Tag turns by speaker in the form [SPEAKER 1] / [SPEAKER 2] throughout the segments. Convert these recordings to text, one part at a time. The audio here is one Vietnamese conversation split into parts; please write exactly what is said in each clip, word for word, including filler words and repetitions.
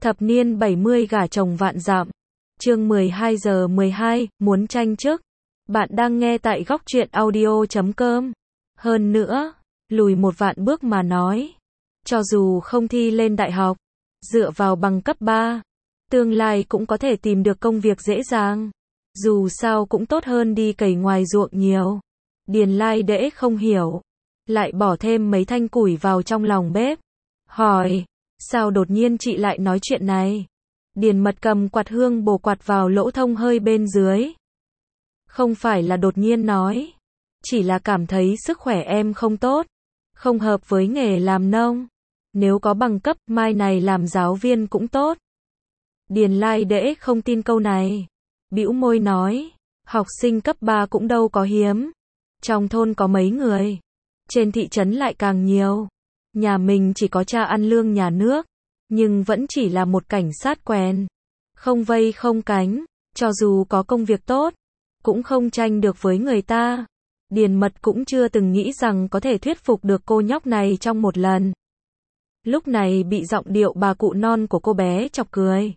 [SPEAKER 1] Thập niên bảy mươi gả chồng vạn dặm. Chương mười hai giờ mười hai, muốn tranh chức. Bạn đang nghe tại góc truyện audio chấm com. Hơn nữa, lùi một vạn bước mà nói, cho dù không thi lên đại học, dựa vào bằng cấp ba, tương lai cũng có thể tìm được công việc dễ dàng. Dù sao cũng tốt hơn đi cày ngoài ruộng nhiều. Điền Lai Đễ không hiểu, lại bỏ thêm mấy thanh củi vào trong lòng bếp. Hỏi, sao đột nhiên chị lại nói chuyện này? Điền Mật cầm quạt hương bổ quạt vào lỗ thông hơi bên dưới. Không phải là đột nhiên nói, chỉ là cảm thấy sức khỏe em không tốt, không hợp với nghề làm nông. Nếu có bằng cấp, mai này làm giáo viên cũng tốt. Điền Lai Đễ không tin câu này, bĩu môi nói, học sinh cấp ba cũng đâu có hiếm. Trong thôn có mấy người, trên thị trấn lại càng nhiều. Nhà mình chỉ có cha ăn lương nhà nước, nhưng vẫn chỉ là một cảnh sát quèn, không vây không cánh, cho dù có công việc tốt, cũng không tranh được với người ta. Điền Mật cũng chưa từng nghĩ rằng có thể thuyết phục được cô nhóc này trong một lần. Lúc này bị giọng điệu bà cụ non của cô bé chọc cười.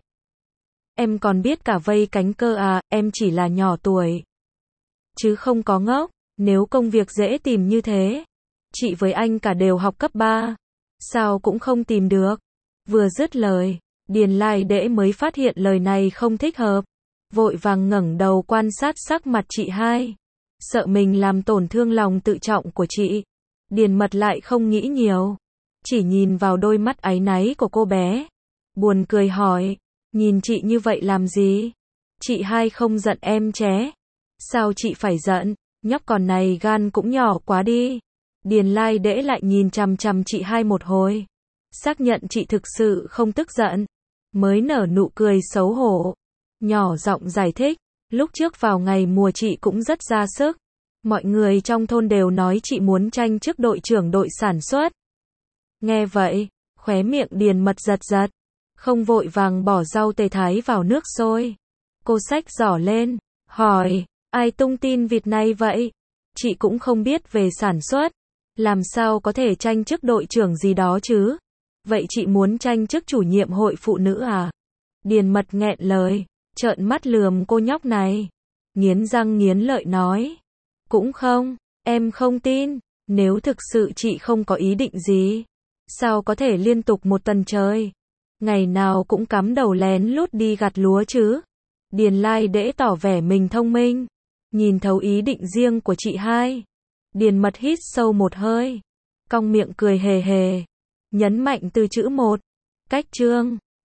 [SPEAKER 1] Em còn biết cả vây cánh cơ à, em chỉ là nhỏ tuổi, chứ không có ngốc. Nếu công việc dễ tìm như thế, chị với anh cả đều học cấp ba, sao cũng không tìm được. Vừa dứt lời, Điền Lai Đễ mới phát hiện lời này không thích hợp, vội vàng ngẩng đầu quan sát sắc mặt chị hai, sợ mình làm tổn thương lòng tự trọng của chị. Điền Mật lại không nghĩ nhiều, chỉ nhìn vào đôi mắt áy náy của cô bé, buồn cười hỏi, nhìn chị như vậy làm gì? Chị hai không giận em ché? Sao chị phải giận? Nhóc con này gan cũng nhỏ quá đi. Điền Lai Đễ lại nhìn chằm chằm chị hai một hồi, xác nhận chị thực sự không tức giận, mới nở nụ cười xấu hổ, nhỏ giọng giải thích, lúc trước vào ngày mùa chị cũng rất ra sức. Mọi người trong thôn đều nói chị muốn tranh chức đội trưởng đội sản xuất. Nghe vậy, khóe miệng Điền Mật giật giật, không vội vàng bỏ rau tây thái vào nước sôi. Cô xách giỏ lên, hỏi, ai tung tin vịt này vậy? Chị cũng không biết về sản xuất, làm sao có thể tranh chức đội trưởng gì đó chứ? Vậy chị muốn tranh chức chủ nhiệm hội phụ nữ à? Điền Mật nghẹn lời, trợn mắt lườm cô nhóc này, nghiến răng nghiến lợi nói, cũng không, em không tin. Nếu thực sự chị không có ý định gì, sao có thể liên tục một tuần trời, ngày nào cũng cắm đầu lén lút đi gặt lúa chứ? Điền Lai Đễ tỏ vẻ mình thông minh, nhìn thấu ý định riêng của chị hai. Điền Mật hít sâu một hơi, cong miệng cười hề hề, nhấn mạnh từ chữ một, cách chương.